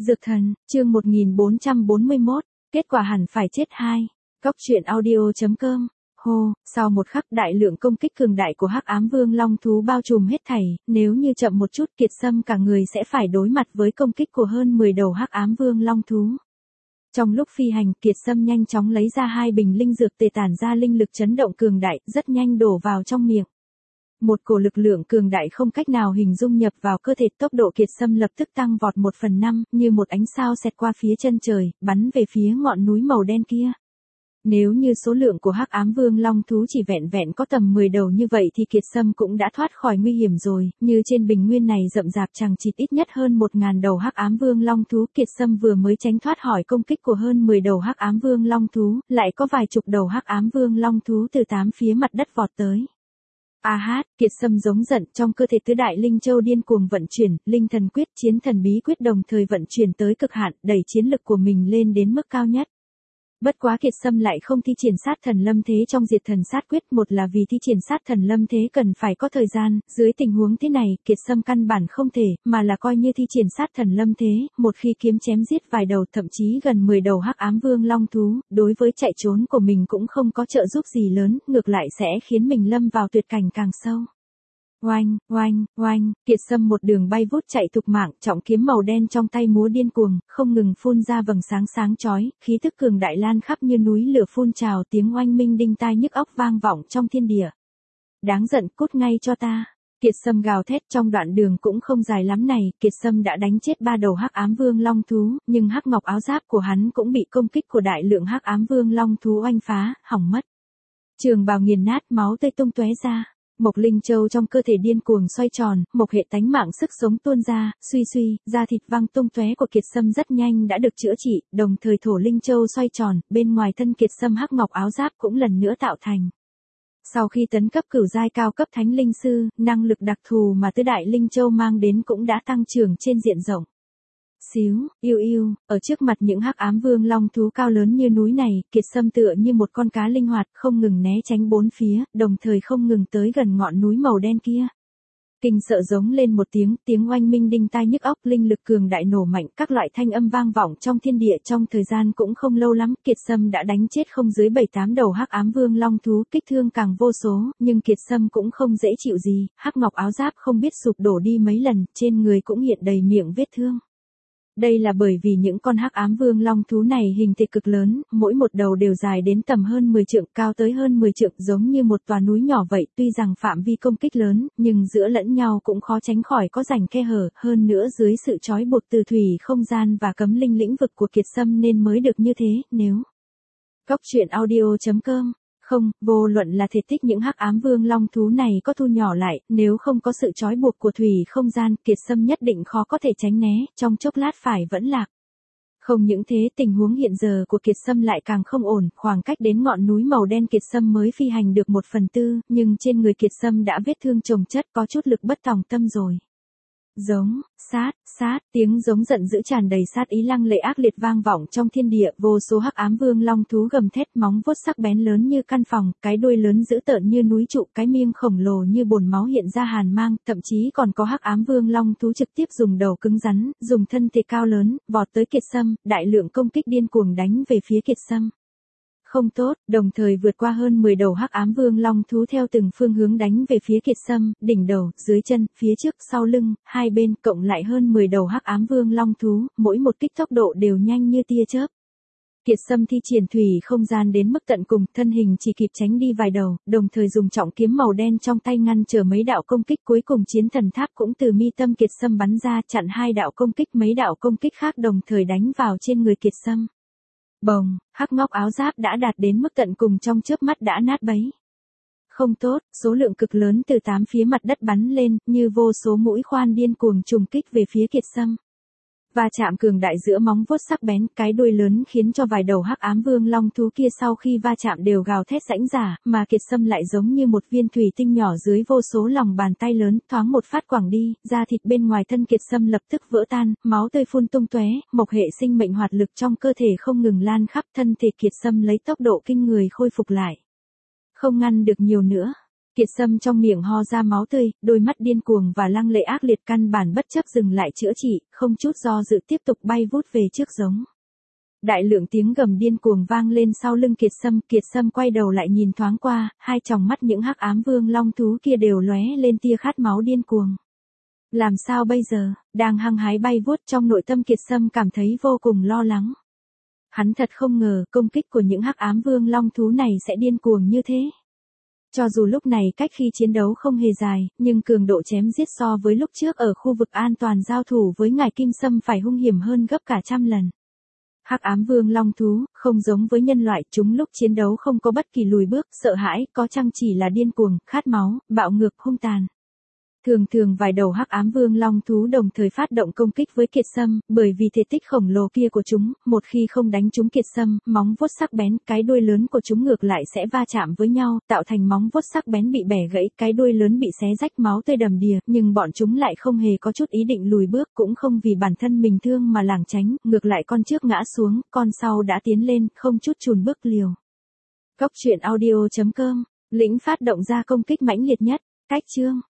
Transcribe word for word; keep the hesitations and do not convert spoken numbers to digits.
Dược thần, chương một nghìn bốn trăm bốn mươi mốt, kết quả hẳn phải chết hai. Cóc truyện audio chấm com. Hô, sau một khắc đại lượng công kích cường đại của Hắc Ám Vương Long thú bao trùm hết thảy, nếu như chậm một chút Kiệt Sâm cả người sẽ phải đối mặt với công kích của hơn mười đầu Hắc Ám Vương Long thú. Trong lúc phi hành, Kiệt Sâm nhanh chóng lấy ra hai bình linh dược tề tản ra linh lực chấn động cường đại, rất nhanh đổ vào trong miệng. Một cổ lực lượng cường đại không cách nào hình dung nhập vào cơ thể, tốc độ Kiệt Sâm lập tức tăng vọt một phần năm, như một ánh sao xẹt qua phía chân trời, bắn về phía ngọn núi màu đen kia. Nếu như số lượng của Hắc Ám Vương Long thú chỉ vẹn vẹn có tầm mười đầu như vậy thì Kiệt Sâm cũng đã thoát khỏi nguy hiểm rồi, như trên bình nguyên này rậm rạp chằng chịt ít nhất hơn một ngàn đầu Hắc Ám Vương Long thú, Kiệt Sâm vừa mới tránh thoát khỏi công kích của hơn mười đầu Hắc Ám Vương Long thú, lại có vài chục đầu Hắc Ám Vương Long thú từ tám phía mặt đất vọt tới. A hát, Kiệt Sâm giống giận, trong cơ thể tứ đại linh châu điên cuồng vận chuyển, linh thần quyết, chiến thần bí quyết đồng thời vận chuyển tới cực hạn, đẩy chiến lực của mình lên đến mức cao nhất. Bất quá Kiệt Sâm lại không thi triển sát thần lâm thế trong diệt thần sát quyết, một là vì thi triển sát thần lâm thế cần phải có thời gian, dưới tình huống thế này, Kiệt Sâm căn bản không thể, mà là coi như thi triển sát thần lâm thế, một khi kiếm chém giết vài đầu thậm chí gần mười đầu Hắc Ám Vương Long thú, đối với chạy trốn của mình cũng không có trợ giúp gì lớn, ngược lại sẽ khiến mình lâm vào tuyệt cảnh càng sâu. Oanh, oanh, oanh, Kiệt Sâm một đường bay vút chạy thục mạng, trọng kiếm màu đen trong tay múa điên cuồng, không ngừng phun ra vầng sáng sáng chói, khí tức cường đại lan khắp như núi lửa phun trào, tiếng oanh minh đinh tai nhức óc vang vọng trong thiên địa. Đáng giận, cút ngay cho ta. Kiệt Sâm gào thét, trong đoạn đường cũng không dài lắm này, Kiệt Sâm đã đánh chết ba đầu Hắc Ám Vương Long thú, nhưng hắc ngọc áo giáp của hắn cũng bị công kích của đại lượng Hắc Ám Vương Long thú oanh phá, hỏng mất. Trường bào nghiền nát, máu tươi tung tóe ra. Mộc linh châu trong cơ thể điên cuồng xoay tròn, mộc hệ tánh mạng sức sống tuôn ra, suy suy, da thịt văng tung tóe của Kiệt Sâm rất nhanh đã được chữa trị, đồng thời thổ linh châu xoay tròn, bên ngoài thân Kiệt Sâm hắc ngọc áo giáp cũng lần nữa tạo thành. Sau khi tấn cấp cửu giai cao cấp thánh linh sư, năng lực đặc thù mà tứ đại linh châu mang đến cũng đã tăng trưởng trên diện rộng. Xíu, yêu yêu, ở trước mặt những Hắc Ám Vương Long thú cao lớn như núi này, Kiệt Sâm tựa như một con cá linh hoạt, không ngừng né tránh bốn phía, đồng thời không ngừng tới gần ngọn núi màu đen kia. Kinh sợ giống lên một tiếng, tiếng oanh minh đinh tai nhức óc, linh lực cường đại nổ mạnh, các loại thanh âm vang vọng trong thiên địa, trong thời gian cũng không lâu lắm, Kiệt Sâm đã đánh chết không dưới bảy tám đầu Hắc Ám Vương Long thú, kích thương càng vô số, nhưng Kiệt Sâm cũng không dễ chịu gì, hắc ngọc áo giáp không biết sụp đổ đi mấy lần, trên người cũng hiện đầy miệng vết thương. Đây là bởi vì những con Hắc Ám Vương Long thú này hình thể cực lớn, mỗi một đầu đều dài đến tầm hơn mười trượng, cao tới hơn mười trượng, giống như một tòa núi nhỏ vậy, tuy rằng phạm vi công kích lớn, nhưng giữa lẫn nhau cũng khó tránh khỏi có rãnh khe hở, hơn nữa dưới sự trói buộc từ thủy không gian và cấm linh lĩnh vực của Kiệt Sâm nên mới được như thế, nếu Cóc truyện audio chấm com. Không, vô luận là thể tích những Hắc Ám Vương Long thú này có thu nhỏ lại, nếu không có sự trói buộc của thủy không gian, Kiệt Sâm nhất định khó có thể tránh né, trong chốc lát phải vẫn lạc. Không những thế, tình huống hiện giờ của Kiệt Sâm lại càng không ổn, khoảng cách đến ngọn núi màu đen Kiệt Sâm mới phi hành được một phần tư, nhưng trên người Kiệt Sâm đã vết thương chồng chất, có chút lực bất tòng tâm rồi. Giống, sát, sát, tiếng giống giận dữ tràn đầy sát ý lăng lệ ác liệt vang vọng trong thiên địa, vô số Hắc Ám Vương Long thú gầm thét, móng vuốt sắc bén lớn như căn phòng, cái đuôi lớn dữ tợn như núi trụ, cái miệng khổng lồ như bồn máu hiện ra hàn mang, thậm chí còn có Hắc Ám Vương Long thú trực tiếp dùng đầu cứng rắn, dùng thân thể cao lớn, vọt tới Kiệt Sâm, đại lượng công kích điên cuồng đánh về phía Kiệt Sâm. Không tốt, đồng thời vượt qua hơn mười đầu Hắc Ám Vương Long thú theo từng phương hướng đánh về phía Kiệt Sâm, đỉnh đầu, dưới chân, phía trước, sau lưng, hai bên, cộng lại hơn mười đầu Hắc Ám Vương Long thú, mỗi một kích tốc độ đều nhanh như tia chớp. Kiệt Sâm thi triển thủy không gian đến mức tận cùng, thân hình chỉ kịp tránh đi vài đầu, đồng thời dùng trọng kiếm màu đen trong tay ngăn trở mấy đạo công kích, cuối cùng chiến thần tháp cũng từ mi tâm Kiệt Sâm bắn ra, chặn hai đạo công kích, mấy đạo công kích khác đồng thời đánh vào trên người Kiệt Sâm. Bồng, hắc ngọc áo giáp đã đạt đến mức tận cùng, trong chớp mắt đã nát bấy. Không tốt, số lượng cực lớn từ tám phía mặt đất bắn lên, như vô số mũi khoan điên cuồng trùng kích về phía Kiệt Sâm. Va chạm cường đại giữa móng vuốt sắc bén, cái đuôi lớn khiến cho vài đầu Hắc Ám Vương Long thú kia sau khi va chạm đều gào thét rãnh rả, mà Kiệt Sâm lại giống như một viên thủy tinh nhỏ dưới vô số lòng bàn tay lớn, thoáng một phát quẳng đi, da thịt bên ngoài thân Kiệt Sâm lập tức vỡ tan, máu tươi phun tung tóe, mộc hệ sinh mệnh hoạt lực trong cơ thể không ngừng lan khắp thân thể Kiệt Sâm lấy tốc độ kinh người khôi phục lại. Không ngăn được nhiều nữa. Kiệt Sâm trong miệng ho ra máu tươi, đôi mắt điên cuồng và lăng lệ ác liệt căn bản bất chấp dừng lại chữa trị, không chút do dự tiếp tục bay vút về trước giống. Đại lượng tiếng gầm điên cuồng vang lên sau lưng Kiệt Sâm, Kiệt Sâm quay đầu lại nhìn thoáng qua, hai tròng mắt những hắc ám vương long thú kia đều lóe lên tia khát máu điên cuồng. Làm sao bây giờ, đang hăng hái bay vút trong nội tâm Kiệt Sâm cảm thấy vô cùng lo lắng. Hắn thật không ngờ công kích của những hắc ám vương long thú này sẽ điên cuồng như thế. Cho dù lúc này cách khi chiến đấu không hề dài, nhưng cường độ chém giết so với lúc trước ở khu vực an toàn giao thủ với ngài Kim Sâm phải hung hiểm hơn gấp cả trăm lần. Hắc ám vương long thú, không giống với nhân loại, chúng lúc chiến đấu không có bất kỳ lùi bước, sợ hãi, có chăng chỉ là điên cuồng, khát máu, bạo ngược, hung tàn. Thường thường vài đầu hắc ám vương long thú đồng thời phát động công kích với Kiệt Sâm, bởi vì thể tích khổng lồ kia của chúng, một khi không đánh trúng Kiệt Sâm, móng vuốt sắc bén, cái đuôi lớn của chúng ngược lại sẽ va chạm với nhau, tạo thành móng vuốt sắc bén bị bẻ gãy, cái đuôi lớn bị xé rách máu tươi đầm đìa, nhưng bọn chúng lại không hề có chút ý định lùi bước, cũng không vì bản thân mình thương mà lảng tránh, ngược lại con trước ngã xuống, con sau đã tiến lên, không chút chùn bước liều. Cốc truyện audio chấm com, lĩnh phát động ra công kích mãnh liệt nhất, cách chương